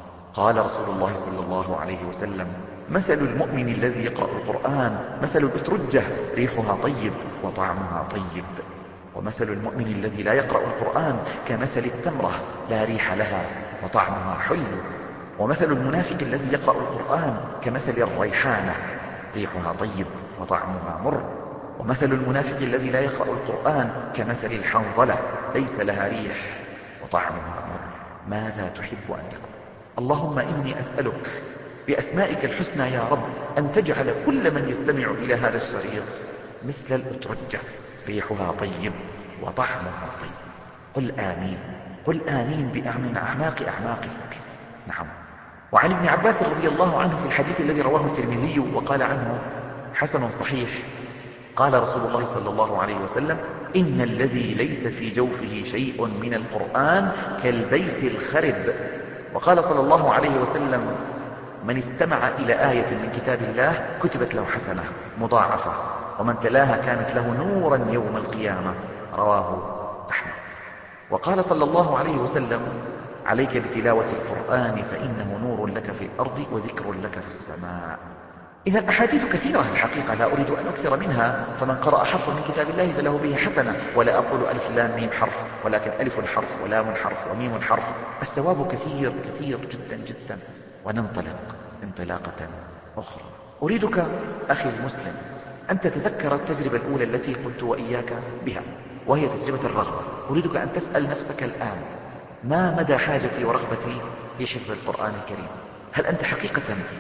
قال رسول الله صلى الله عليه وسلم: مثل المؤمن الذي يقرأ القرآن مثل الأترجة، ريحها طيب وطعمها طيب. ومثل المؤمن الذي لا يقرأ القرآن كمثل التمرة، لا ريح لها وطعمها حلو. ومثل المنافق الذي يقرأ القرآن كمثل الريحانة، ريحها طيب وطعمها مر. ومثل المنافق الذي لا يقرأ القرآن كمثل الحنظلة، ليس لها ريح وطعمها مر. ماذا تحب أن تكون؟ اللهم إني أسألك بأسمائك الحسنى يا رب أن تجعل كل من يستمع إلى هذا الشريط مثل الأترجة، ريحها طيب وطعمها طيب. قل آمين، قل آمين من أعماقك. نعم. وعن ابن عباس رضي الله عنه في الحديث الذي رواه الترمذي وقال عنه حسن صحيح، قال رسول الله صلى الله عليه وسلم: إن الذي ليس في جوفه شيء من القرآن كالبيت الخرب. وقال صلى الله عليه وسلم: من استمع إلى آية من كتاب الله كتبت له حسنة مضاعفة، ومن تلاها كانت له نورا يوم القيامة. رواه أحمد. وقال صلى الله عليه وسلم: عليك بتلاوة القرآن فإنه نور لك في الأرض وذكر لك في السماء. إذا أحاديث كثيرة الحقيقة لا أريد أن أكثر منها. فمن قرأ حرفا من كتاب الله فله به حسنة، ولا أقول ألف لام ميم حرف، ولكن ألف حرف ولام حرف وميم حرف. الثواب كثير كثير جدا جدا. وننطلق انطلاقة أخرى. أريدك أخي المسلم أن تتذكر التجربة الأولى التي قلت وإياك بها، وهي تجربة الرغبة. أريدك أن تسأل نفسك الآن: ما مدى حاجتي ورغبتي في حفظ القرآن الكريم؟ هل أنت حقيقة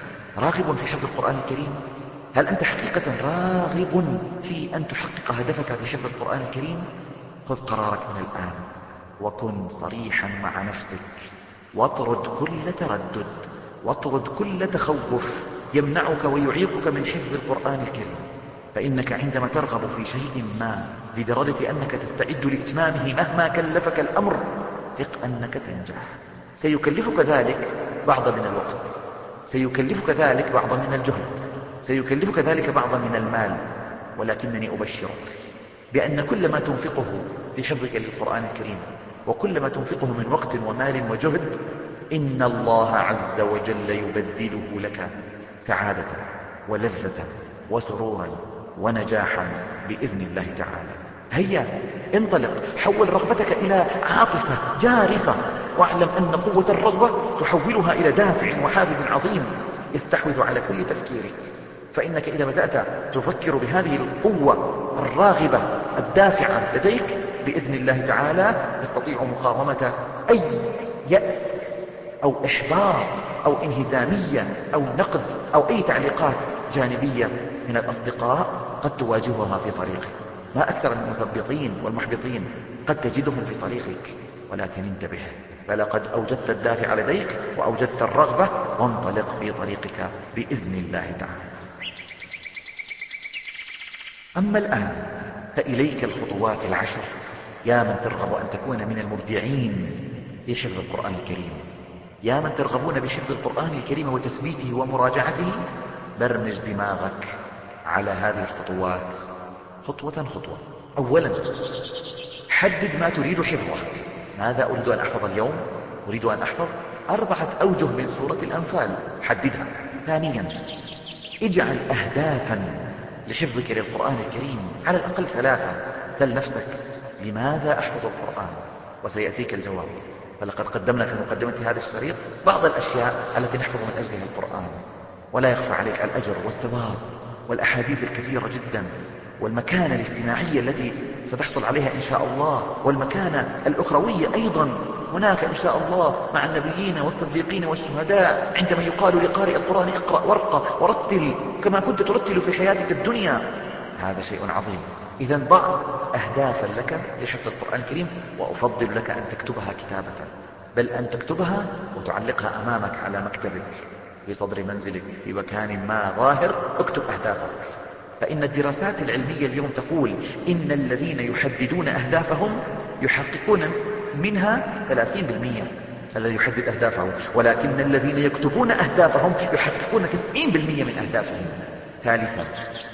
راغب في حفظ القرآن الكريم؟ هل أنت حقيقة راغب في أن تحقق هدفك في حفظ القرآن الكريم؟ خذ قرارك من الآن وكن صريحا مع نفسك، واطرد كل تردد، واطرد كل تخوف يمنعك ويعيقك من حفظ القرآن الكريم. فإنك عندما ترغب في شيء ما لدرجة أنك تستعد لإتمامه مهما كلفك الأمر، ثق أنك تنجح. سيكلفك ذلك بعض من الوقت، سيكلفك ذلك بعض من الجهد، سيكلفك ذلك بعض من المال، ولكنني أبشرك بأن كل ما تنفقه في حفظك للقرآن الكريم، وكل ما تنفقه من وقت ومال وجهد، إن الله عز وجل يبدله لك سعادة ولذة وسرورا ونجاحا بإذن الله تعالى. هيا انطلق، حول رغبتك إلى عاطفة جارفة، واعلم أن قوة الرغبة تحولها إلى دافع وحافز عظيم يستحوذ على كل تفكيرك. فإنك إذا بدأت تفكر بهذه القوة الراغبة الدافعة لديك، بإذن الله تعالى تستطيع مقاومة أي يأس أو إحباط أو انهزامية أو نقد أو أي تعليقات جانبية من الأصدقاء قد تواجهها في طريقك. ما أكثر المثبطين والمحبطين قد تجدهم في طريقك، ولكن انتبه، فلقد أوجدت الدافع لديك وأوجدت الرغبة، وانطلق في طريقك بإذن الله تعالى. أما الآن فإليك الخطوات العشر، يا من ترغب أن تكون من المبدعين في حفظ القرآن الكريم، يا من ترغبون بحفظ القرآن الكريم وتثبيته ومراجعته، برمج دماغك على هذه الخطوات خطوة خطوة. أولا، حدد ما تريد حفظه. ماذا أريد أن أحفظ اليوم؟ أريد أن أحفظ 4 أوجه من سورة الأنفال، حددها. ثانيا، اجعل أهدافا لحفظك للقرآن الكريم، على الأقل 3. سل نفسك: لماذا أحفظ القرآن؟ وسيأتيك الجواب. فلقد قدمنا في مقدمة هذا الشريط بعض الأشياء التي نحفظ من أجلها القرآن، ولا يخفى عليك الأجر والثواب والأحاديث الكثيرة جدا، والمكانة الاجتماعية التي ستحصل عليها إن شاء الله، والمكانة الأخروية أيضا هناك إن شاء الله مع النبيين والصديقين والشهداء، عندما يقال لقارئ القرآن: اقرأ وارقى ورتل كما كنت ترتل في حياتك الدنيا. هذا شيء عظيم. إذا ضع أهدافا لك لحفظ القرآن الكريم، وأفضل لك أن تكتبها كتابة، بل أن تكتبها وتعلقها أمامك على مكتبك في صدر منزلك في مكان ما ظاهر. اكتب أهدافك، فإن الدراسات العلمية اليوم تقول إن الذين يحددون أهدافهم يحققون منها 30%، الذي يحدد أهدافه، ولكن الذين يكتبون أهدافهم يحققون 90% من أهدافهم. ثالثا،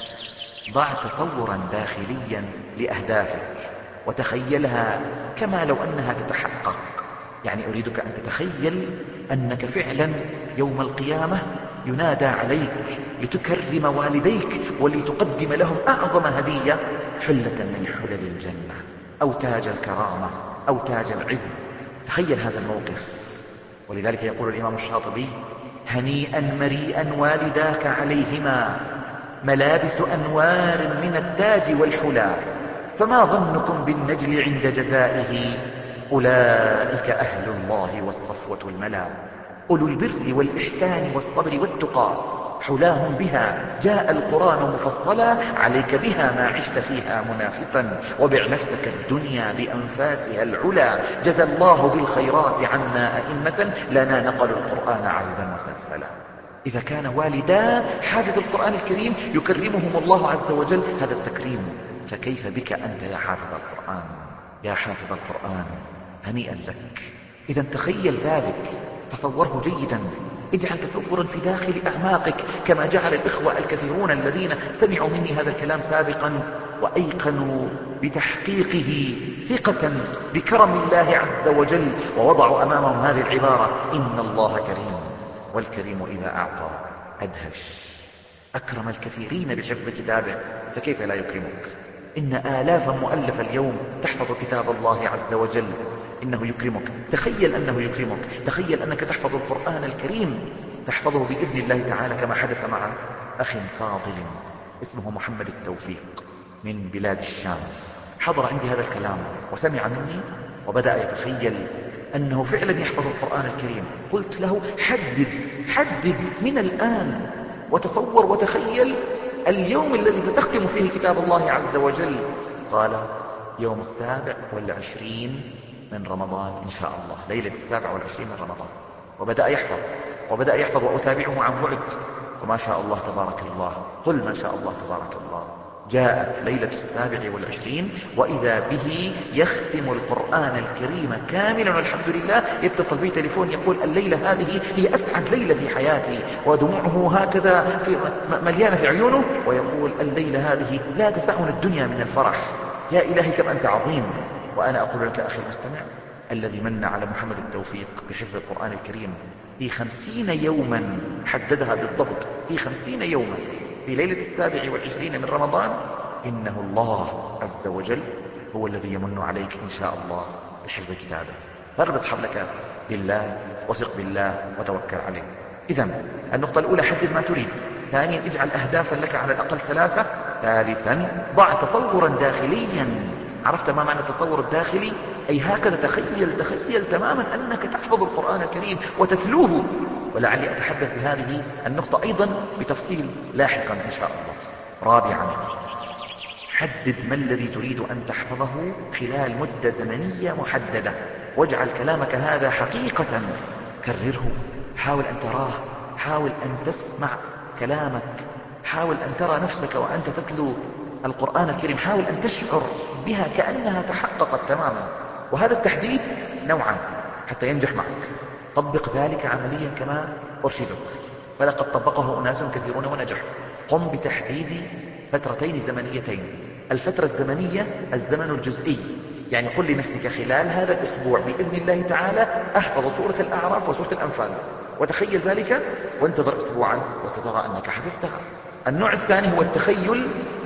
ضع تصورا داخليا لأهدافك وتخيلها كما لو أنها تتحقق. يعني أريدك أن تتخيل أنك فعلا يوم القيامة ينادى عليك لتكرم والديك ولتقدم لهم أعظم هدية، حلة من حلل الجنة، أو تاج الكرامة، أو تاج العز. تخيل هذا الموقف. ولذلك يقول الإمام الشاطبي: هنيئا مريئا والداك عليهما ملابس أنوار من التاج والحلا، فما ظنكم بالنجل عند جزائه، أولئك أهل الله والصفوة الملا، أولو البر والإحسان والصبر والتقى، حلاهم بها جاء القرآن مفصلا، عليك بها ما عشت فيها منافسا، وبع نفسك الدنيا بأنفاسها العلا، جزى الله بالخيرات عنا أئمة، لنا نقلوا القرآن عذبا وسلسلا. إذا كان والدا حافظ القرآن الكريم يكرمهم الله عز وجل هذا التكريم، فكيف بك أنت يا حافظ القرآن؟ يا حافظ القرآن، هنيئا لك. إذا تخيل ذلك، تصوره جيدا، اجعل تصورا في داخل أعماقك، كما جعل الإخوة الكثيرون الذين سمعوا مني هذا الكلام سابقا وأيقنوا بتحقيقه ثقة بكرم الله عز وجل، ووضعوا أمامهم هذه العبارة: إن الله كريم، والكريم إذا أعطى أدهش. أكرم الكثيرين بحفظ كتابه، فكيف لا يكرمك؟ إن آلافا مؤلفة اليوم تحفظ كتاب الله عز وجل، إنه يكرمك. تخيل أنه يكرمك، تخيل أنك تحفظ القرآن الكريم، تحفظه بإذن الله تعالى، كما حدث مع أخ فاضل اسمه محمد التوفيق من بلاد الشام. حضر عندي هذا الكلام وسمع مني وبدأ يتخيل أنه فعلا يحفظ القرآن الكريم. قلت له: حدد من الآن، وتصور وتخيل اليوم الذي ستختم فيه كتاب الله عز وجل. قال: يوم 27 من رمضان إن شاء الله، ليلة 27 من رمضان. وبدأ يحفظ وأتابعه عن بعد، وما شاء الله تبارك الله، قل ما شاء الله تبارك الله، جاءت ليلة 27 وإذا به يختم القرآن الكريم كاملا والحمد لله. يتصل بي تليفون يقول الليلة هذه هي أسعد ليلة في حياتي، ودموعه هكذا مليانة في عيونه، ويقول الليلة هذه لا تسعني الدنيا من الفرح. يا إلهي كم أنت عظيم. وأنا أقول لك أخي المستمع، الذي من على محمد التوفيق بحفظ القرآن الكريم في 50 يوما، حددها بالضبط في 50 يوما في ليلة 27 من رمضان، إنه الله عز وجل هو الذي يمن عليك إن شاء الله بحفظ كتابه. فاربط حبلك بالله وثق بالله وتوكل عليه. إذن النقطة الأولى، حدد ما تريد. ثانيا، اجعل أهدافا لك على الأقل 3. ثالثا، ضع تصورا داخليا. عرفت ما معنى التصور الداخلي؟ أي هكذا تخيل تماما أنك تحفظ القرآن الكريم وتتلوه. ولعلي أتحدث بهذه النقطة أيضا بتفصيل لاحقا إن شاء الله. رابعا، حدد ما الذي تريد أن تحفظه خلال مدة زمنية محددة، واجعل كلامك هذا حقيقة. كرره، حاول أن تراه، حاول أن تسمع كلامك، حاول أن ترى نفسك وأنت تتلو القرآن الكريم، حاول أن تشعر بها كأنها تحققت تماما. وهذا التحديد نوعا حتى ينجح معك. طبق ذلك عمليا كما أرشدك، فلقد طبقه أناس كثيرون ونجحوا. قم بتحديد فترتين زمنيتين. الفترة الزمنية الزمن الجزئي، يعني قل لنفسك خلال هذا الأسبوع بإذن الله تعالى أحفظ سورة الأعراف وسورة الأنفال، وتخيل ذلك وانتظر أسبوعا وسترى أنك حفظتها. النوع الثاني هو التخيل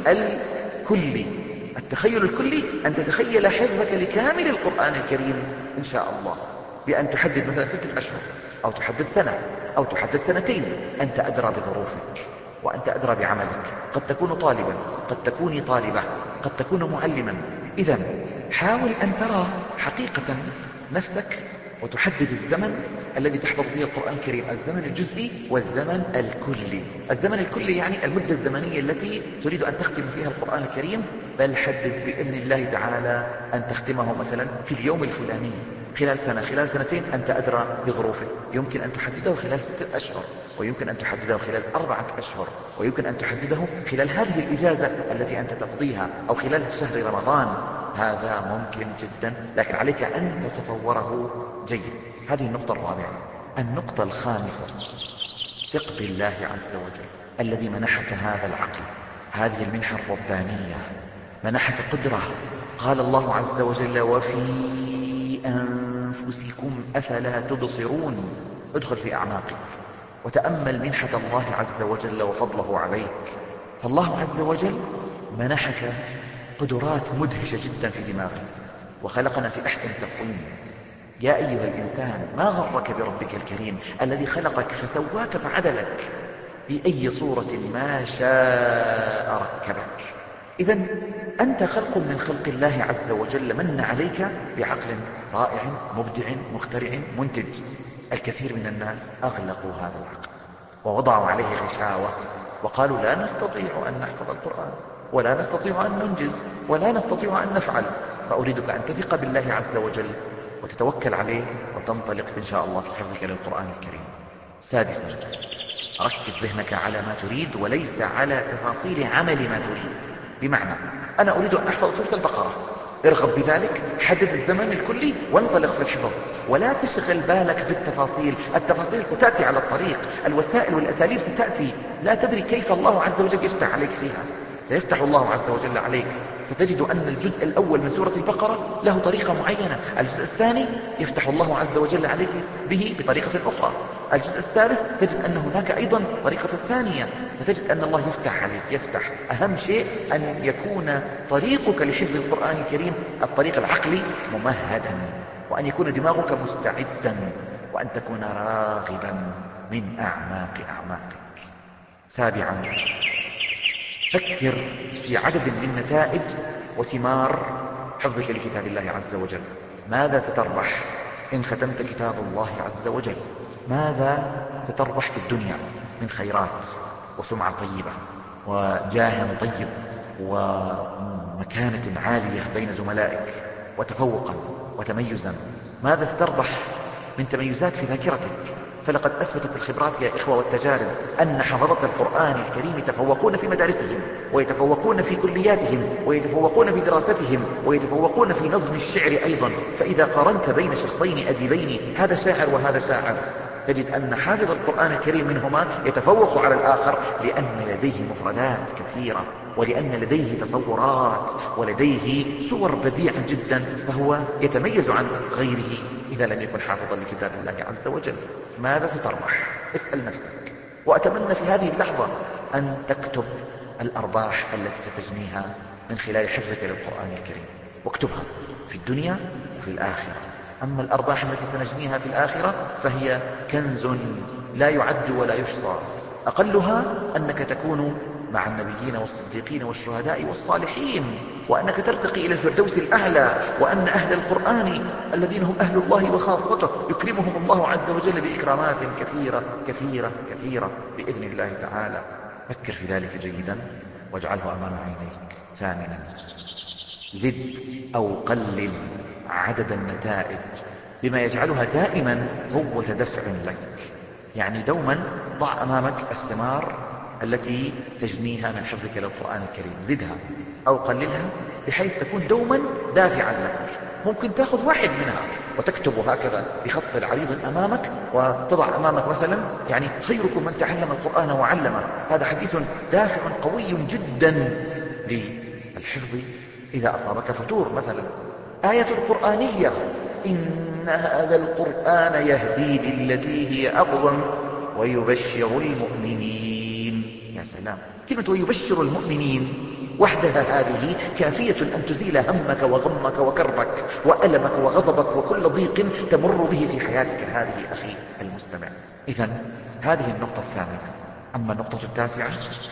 الكلي. التخيل الكلي أن تتخيل حفظك لكامل القرآن الكريم إن شاء الله، بأن تحدد مثلا 6 أشهر، أو تحدد سنة، أو تحدد 2 سنين. أنت أدرى بظروفك وأنت أدرى بعملك. قد تكون طالبا، قد تكوني طالبة، قد تكون معلما. إذن حاول أن ترى حقيقة نفسك وتحدد الزمن الذي تحفظ فيه القرآن الكريم، الزمن الجزئي والزمن الكلي. الزمن الكلي يعني المدة الزمنية التي تريد أن تختم فيها القرآن الكريم، بل حدد بإذن الله تعالى أن تختمه مثلا في اليوم الفلاني، خلال سنة، خلال 2 سنين. أنت أدرى بظروفه. يمكن أن تحدده خلال 6 أشهر، ويمكن أن تحدده خلال 4 أشهر، ويمكن أن تحدده خلال هذه الإجازة التي أنت تقضيها، أو خلال شهر رمضان. هذا ممكن جدا، لكن عليك أن تتصوره جيد. هذه النقطة الرابعة. النقطة الخامسة، ثق بالله عز وجل الذي منحك هذا العقل، هذه المنحة الربانية، منحك قدرة. قال الله عز وجل وفي أنفسكم أفلا تبصرون. ادخل في أعماقك وتأمل منحة الله عز وجل وفضله عليك. فالله عز وجل منحك قدرات مدهشة جدا في دماغك، وخلقنا في أحسن تقويم. يا أيها الإنسان ما غرك بربك الكريم الذي خلقك فسواك فعدلك، في أي صورة ما شاء ركبك. إذن أنت خلق من خلق الله عز وجل، من عليك بعقل رائع مبدع مخترع منتج. الكثير من الناس أغلقوا هذا العقل ووضعوا عليه غشاوة، وقالوا لا نستطيع أن نحفظ القرآن، ولا نستطيع أن ننجز، ولا نستطيع أن نفعل. فأريدك أن تثق بالله عز وجل وتتوكل عليه وتنطلق إن شاء الله في حفظك للقرآن الكريم. سادسا، ركز ذهنك على ما تريد وليس على تفاصيل عمل ما تريد. بمعنى أنا أريد أن أحفظ سورة البقرة، ارغب بذلك، حدد الزمن الكلي وانطلق في الحفظ، ولا تشغل بالك بالتفاصيل. التفاصيل ستأتي على الطريق، الوسائل والأساليب ستأتي، لا تدري كيف الله عز وجل يفتح عليك فيها. سيفتح الله عز وجل عليك، ستجد أن الجزء الأول من سورة البقرة له طريقة معينة، الجزء الثاني يفتح الله عز وجل عليك به بطريقة أخرى، الجزء الثالث تجد أن هناك أيضا طريقة ثانية، فتجد أن الله يفتح عليك، يفتح. أهم شيء أن يكون طريقك لحفظ القرآن الكريم الطريق العقلي ممهدا، وأن يكون دماغك مستعدا، وأن تكون راغبا من أعماقك. سابعا، فكر في عدد من نتائج وثمار حفظك لكتاب الله عز وجل. ماذا ستربح إن ختمت كتاب الله عز وجل؟ ماذا ستربح في الدنيا من خيرات وسمعة طيبة وجاه طيب ومكانة عالية بين زملائك؟ وتفوقا وتميزا. ماذا ستربح من تميزات في ذاكرتك؟ فلقد أثبتت الخبرات يا إخوة والتجارب أن حفظة القرآن الكريم يتفوقون في مدارسهم، ويتفوقون في كلياتهم، ويتفوقون في دراستهم، ويتفوقون في نظم الشعر أيضا. فإذا قارنت بين شخصين أديبين، هذا شاعر وهذا شاعر، تجد أن حافظ القرآن الكريم منهما يتفوق على الآخر لأن لديه مفردات كثيرة، ولأن لديه تصورات، ولديه صور بديعة جدا، فهو يتميز عن غيره إذا لم يكن حافظا لكتاب الله عز وجل. ماذا ستربح؟ اسأل نفسك. وأتمنى في هذه اللحظة أن تكتب الأرباح التي ستجنيها من خلال حفظك للقرآن الكريم، واكتبها في الدنيا وفي الآخرة. أما الأرباح التي سنجنيها في الآخرة فهي كنز لا يعد ولا يحصى. أقلها أنك تكون مع النبيين والصديقين والشهداء والصالحين، وأنك ترتقي إلى الفردوس الأعلى، وأن أهل القرآن الذين هم أهل الله وخاصته يكرمهم الله عز وجل بإكرامات كثيرة كثيرة كثيرة بإذن الله تعالى. فكر في ذلك جيدا واجعله أمام عينيك. ثامنا، زد أو قلل عدد النتائج بما يجعلها دائما قوة دفع لك. يعني دوما ضع أمامك الثمار التي تجنيها من حفظك للقرآن الكريم، زدها أو قللها بحيث تكون دوما دافعا لك. ممكن تأخذ واحد منها وتكتب هكذا بخط عريض أمامك، وتضع أمامك مثلا يعني خيركم من تعلم القرآن وعلمه. هذا حديث دافع قوي جدا للحفظ إذا أصابك فتور. مثلا آية القرآنية: إن هذا القرآن يهدي للتي هي أقوم ويبشر المؤمنين. يا سلام، كلمة ويبشر المؤمنين وحدها هذه كافية أن تزيل همك وغمك وكربك وألمك وغضبك وكل ضيق تمر به في حياتك هذه أخي المستمع. إذن هذه النقطة الثامنة. أما النقطة التاسعة: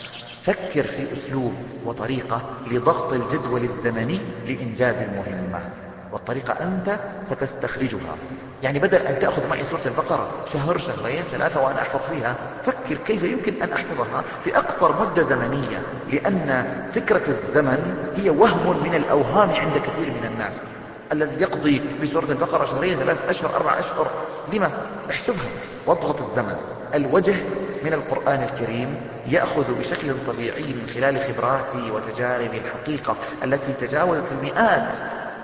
فكر في أسلوب وطريقة لضغط الجدول الزمني لإنجاز المهمة، والطريقة أنت ستستخرجها. يعني بدل أن تأخذ معي سورة البقرة شهر شهرين ثلاثة وأنا أحفظ فيها، فكر كيف يمكن أن أحفظها في أقصر مدة زمنية، لأن فكرة الزمن هي وهم من الأوهام عند كثير من الناس. الذي يقضي بسورة البقرة شهرين 3 أشهر 4 أشهر، لما؟ احسبها واضغط الزمن. الوجه من القرآن الكريم يأخذ بشكل طبيعي من خلال خبراتي وتجاربي الحقيقة التي تجاوزت المئات،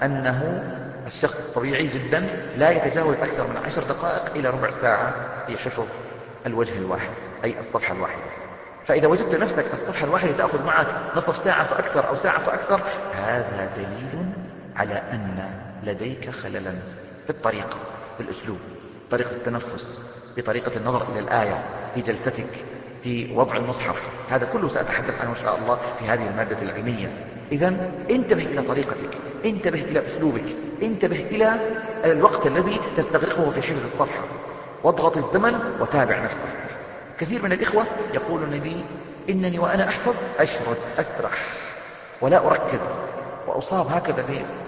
أنه الشخص الطبيعي جدا لا يتجاوز أكثر من 10 دقائق إلى ربع ساعة في حفظ الوجه الواحد، أي الصفحة الواحدة. فإذا وجدت نفسك الصفحة الواحدة تأخذ معك نصف ساعة فأكثر أو ساعة فأكثر، هذا دليل على أن لديك خللا في الطريقة، في الأسلوب، طريقة التنفس، في طريقة النظر إلى الآية، في جلستك، في وضع المصحف. هذا كله سأتحدث عنه إن شاء الله في هذه المادة العلمية. إذن انتبه إلى طريقتك، انتبه إلى أسلوبك، انتبه إلى الوقت الذي تستغرقه في حفظ الصفحة، واضغط الزمن وتابع نفسك. كثير من الإخوة يقولون لي إنني وأنا أحفظ أشرد أسرح ولا أركز، وأصاب هكذا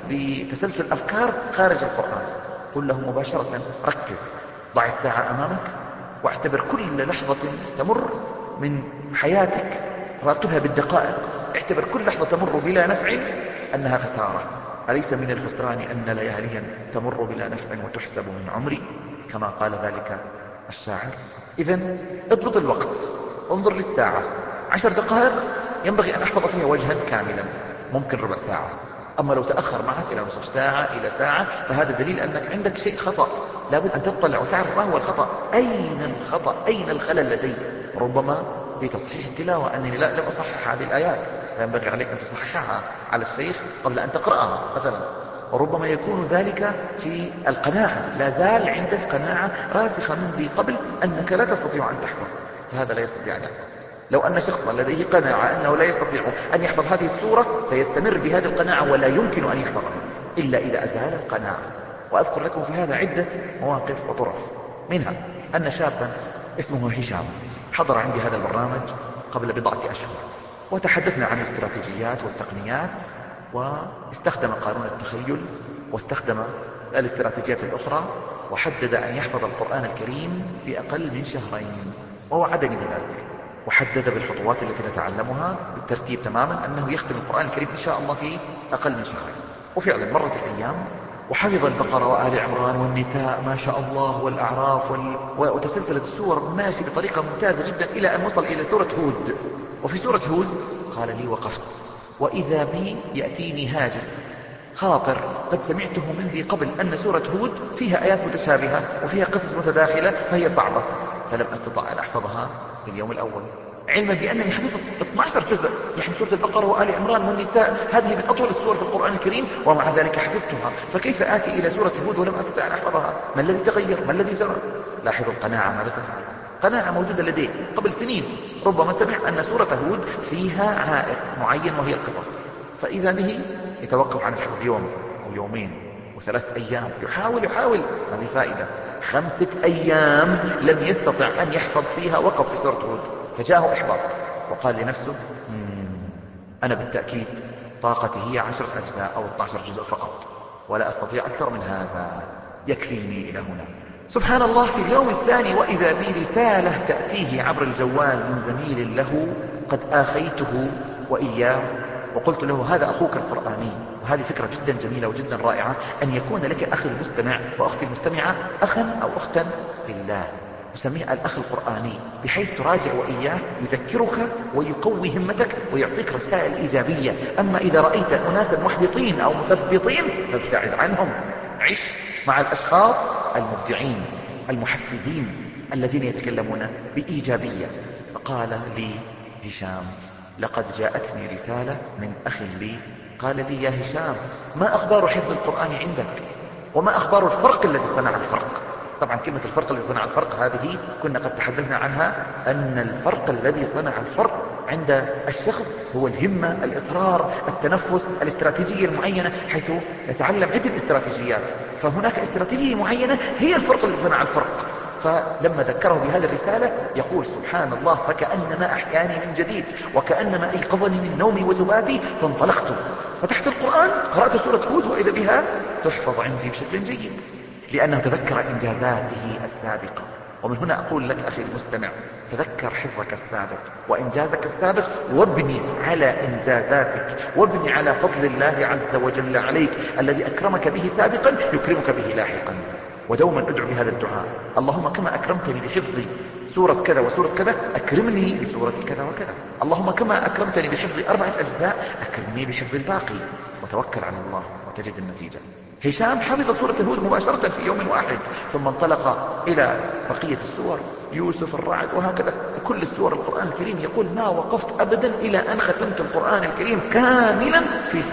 بتسلسل أفكار خارج القرآن. قل له مباشرة: ركز، ضع الساعة أمامك واعتبر كل لحظة تمر من حياتك، راتبها بالدقائق، اعتبر كل لحظة تمر بلا نفع أنها خسارة. أليس من الخسران أن لياليا تمر بلا نفع وتحسب من عمري، كما قال ذلك الشاعر؟ إذن اضبط الوقت، انظر للساعة، 10 دقائق ينبغي أن أحفظ فيها وجها كاملا، ممكن ربع ساعة. أما لو تأخر معك إلى نصف ساعة إلى ساعة فهذا دليل أنك عندك شيء خطأ، لابد أن تطلع وتعرف ما هو الخطأ، أين الخطأ، أين الخلل لدي. ربما في تصحيح التلاوة أنني لم أصحح هذه الآيات، فينبغي عليك أن تصححها على الشيخ قبل أن تقرأها مثلا. وربما يكون ذلك في القناعة، لا زال عندك قناعة راسخة من ذي قبل أنك لا تستطيع أن تحفظ، فهذا لا يستطيع أن يحفظ. لو أن شخصا لديه قناعة أنه لا يستطيع أن يحفظ هذه السورة سيستمر بهذه القناعة ولا يمكن أن يحفظها إلا إذا أزال القناعة. وأذكر لكم في هذا عدة مواقف وطرف، منها أن شابا اسمه هشام حضر عندي هذا البرنامج قبل بضعة أشهر، وتحدثنا عن الاستراتيجيات والتقنيات، واستخدم قانون التخيل واستخدم الاستراتيجيات الأخرى، وحدد أن يحفظ القرآن الكريم في أقل من شهرين، ووعدني بذلك، وحدد بالخطوات التي نتعلمها بالترتيب تماما أنه يختم القرآن الكريم إن شاء الله في أقل من شهرين. وفعلا مرت الأيام وحفظ البقرة وآل عمران والنساء ما شاء الله والأعراف وتسلسلت السور ماشي بطريقة ممتازة جدا إلى أن وصل إلى سورة هود. وفي سورة هود قال لي وقفت وإذا بي يأتيني هاجس خاطر قد سمعته من ذي قبل أن سورة هود فيها آيات متشابهة وفيها قصص متداخلة فهي صعبة، فلم أستطع أن أحفظها في اليوم الأول، علما بأنني حفظت 12 جزء، يعني سورة البقرة وآل عمران والنساء هذه من أطول السور في القرآن الكريم، ومع ذلك حفظتها، فكيف آتي إلى سورة هود ولم أستطع أن أحفظها؟ ما الذي تغير؟ ما الذي جرى؟ لاحظوا القناعة ماذا تفعل. قناعة موجودة لديه قبل سنين، ربما سمع أن سورة هود فيها عائق معين وهي القصص، فإذا به يتوقف عن الحفظ يوم أو يومين و3 أيام، يحاول ما في فائدة. 5 أيام لم يستطع أن يحفظ فيها، وقف في سورة هود، فجاءه إحباط وقال لنفسه أنا بالتأكيد طاقتي هي 10 أجزاء أو 12 جزء فقط، ولا أستطيع أكثر من هذا، يكفيني إلى هنا. سبحان الله، في اليوم الثاني وإذا بي رسالة تأتيه عبر الجوال من زميل له قد آخيته وإياه، وقلت له هذا أخوك القرآني، وهذه فكرة جدا جميلة وجدا رائعة أن يكون لك أخي المستمع وأختي المستمعة أخا أو أختا لله، نسميه الأخ القرآني، بحيث تراجع وإياه يذكرك ويقوي همتك ويعطيك رسائل إيجابية. أما إذا رأيت أناسا محبطين أو مثبطين فابتعد عنهم، عش مع الأشخاص المبدعين المحفزين الذين يتكلمون بإيجابية. فقال لي هشام لقد جاءتني رسالة من أخ لي، قال لي يا هشام ما أخبار حفظ القرآن عندك؟ وما أخبار الفرق الذي صنع الفرق؟ طبعا كلمة الفرق الذي صنع الفرق هذه كنا قد تحدثنا عنها، أن الفرق الذي صنع الفرق عند الشخص هو الهمة، الإصرار، التنفس، الاستراتيجية المعينة، حيث يتعلم عدة استراتيجيات، فهناك استراتيجية معينة هي الفرق الذي صنع الفرق. فلما ذكره بهذه الرسالة يقول سبحان الله فكأنما أحياني من جديد وكأنما أيقظني من نومي وذباتي، فانطلقت فتحت القرآن، قرأت سورة هود وإذا بها تحفظ عندي بشكل جيد، لأنه تذكر إنجازاته السابقة. ومن هنا أقول لك أخي المستمع، تذكر حفظك السابق وإنجازك السابق، وابني على إنجازاتك، وابني على فضل الله عز وجل عليك الذي أكرمك به سابقا يكرمك به لاحقا. ودوما أدعو بهذا الدعاء، اللهم كما أكرمتني بحفظ سورة كذا وسورة كذا أكرمني بسورة كذا وكذا، اللهم كما أكرمتني بحفظ 4 أجزاء أكرمني بحفظ الباقي، وتوكل على الله وتجد النتيجة. هشام حفظ سورة هود مباشرة في يوم واحد، ثم انطلق إلى بقية السور، يوسف، الرعد، وهكذا كل السور القرآن الكريم. يقول ما وقفت أبدا إلى أن ختمت القرآن الكريم كاملا في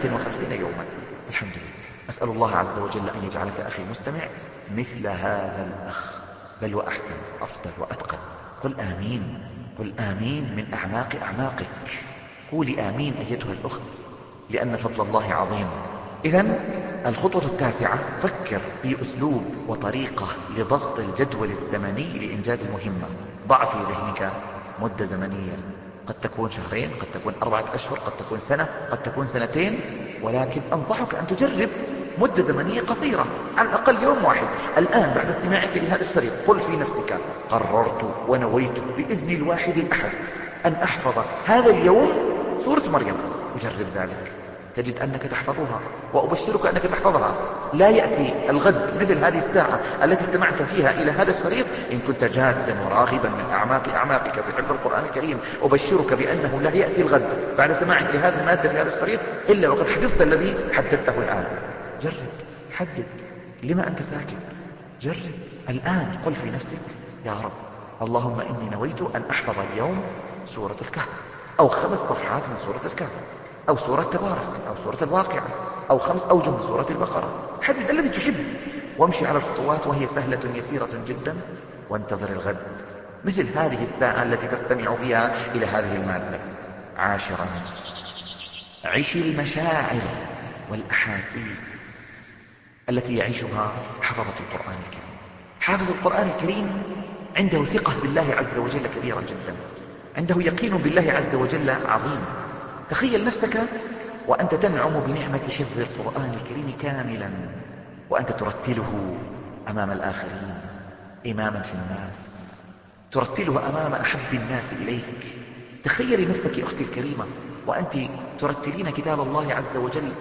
58 يوما. الحمد لله. أسأل الله عز وجل أن يجعلك أخي المستمع مثل هذا الأخ، بل وأحسن وأفضل وأتقن. قل آمين، قل آمين من أعماق أعماقك، قولي آمين أيتها الأخت، لأن فضل الله عظيم. إذن الخطوة 9، فكر في أسلوب وطريقة لضغط الجدول الزمني لإنجاز المهمة. ضع في ذهنك مدة زمنية، قد تكون 2 شهر، قد تكون 4 أشهر، قد تكون سنة، قد تكون 2 سنين، ولكن أنصحك أن تجرب مدة زمنية قصيرة، على الأقل يوم واحد. الآن بعد استماعك لهذا الشريط قل في نفسك قررت ونويت بإذن الواحد الأحد أن أحفظ هذا اليوم سورة مريم. وجرب ذلك، تجد أنك تحفظها، وأبشرك أنك تحفظها. لا يأتي الغد مثل هذه الساعة التي استمعت فيها إلى هذا الشريط إن كنت جادا وراغبا من أعماق أعماقك في حفظ القرآن الكريم. أبشرك بأنه لا يأتي الغد بعد سماعك لهذه المادة في هذا الشريط إلا وقد حفظت الذي حددته الآن. جرب، حدد، لما أنت ساكت؟ جرب الآن، قل في نفسك يا رب اللهم إني نويت أن أحفظ اليوم سورة الكهف، أو 5 صفحات من سورة الكهف، أو سورة تبارك، أو سورة الواقعة، أو 5 أوجه من سورة البقرة. حدد الذي تحب وامشي على الخطوات، وهي سهلة يسيرة جدا، وانتظر الغد مثل هذه الساعة التي تستمع فيها إلى هذه المادة. 10، عش المشاعر والأحاسيس التي يعيشها حفظة القرآن الكريم. حافظ القرآن الكريم عنده ثقة بالله عز وجل كبيرة جدا، عنده يقين بالله عز وجل عظيم. تخيل نفسك وأنت تنعم بنعمة حفظ القرآن الكريم كاملا، وأنت ترتله أمام الآخرين، إماما في الناس، ترتله أمام أحب الناس إليك. تخيلي نفسك أختي الكريمة وأنت ترتلين كتاب الله عز وجل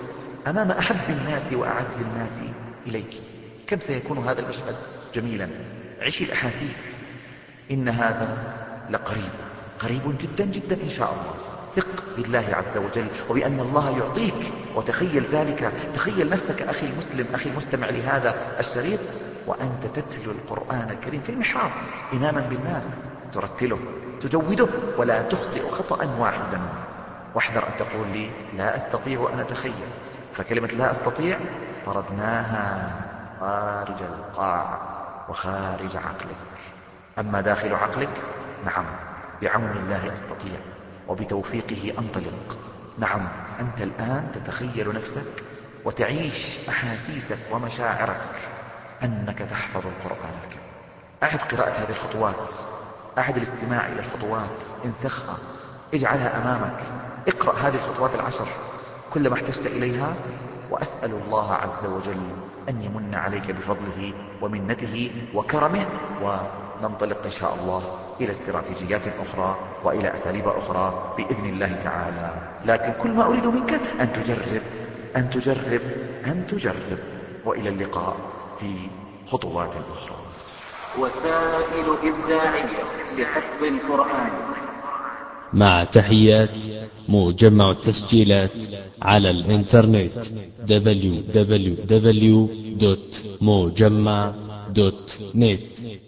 أمام أحب الناس وأعز الناس إليك. كم سيكون هذا المشهد جميلا. عيش الأحاسيس. إن هذا لقريب، قريب جدا جدا إن شاء الله. ثق بالله عز وجل وبأن الله يعطيك. وتخيل ذلك، تخيل نفسك أخي المسلم، أخي المستمع لهذا الشريط، وأنت تتلو القرآن الكريم في المحراب إماما بالناس، ترتله تجوده ولا تخطئ خطأ واحدا. واحذر أن تقول لي لا أستطيع أن أتخيل، فكلمة لا أستطيع طردناها خارج القاع وخارج عقلك. أما داخل عقلك، نعم بعون الله أستطيع وبتوفيقه أنطلق. نعم أنت الآن تتخيل نفسك وتعيش أحاسيسك ومشاعرك أنك تحفظ القرآن الكريم. أعد قراءة هذه الخطوات، أعد الاستماع إلى الخطوات، انسخها، اجعلها أمامك، اقرأ هذه الخطوات 10 كلما احتجت إليها، وأسأل الله عز وجل أن يمن عليك بفضله ومنته وكرمه، وننطلق إن شاء الله إلى استراتيجيات أخرى وإلى أساليب أخرى بإذن الله تعالى. لكن كل ما أريد منك أن تجرب أن تجرب أن تجرب. وإلى اللقاء في خطوات أخرى. وسائل إبداعية لحفظ القرآن. مع تحيات مجمع التسجيلات على الإنترنت www.mujamma.net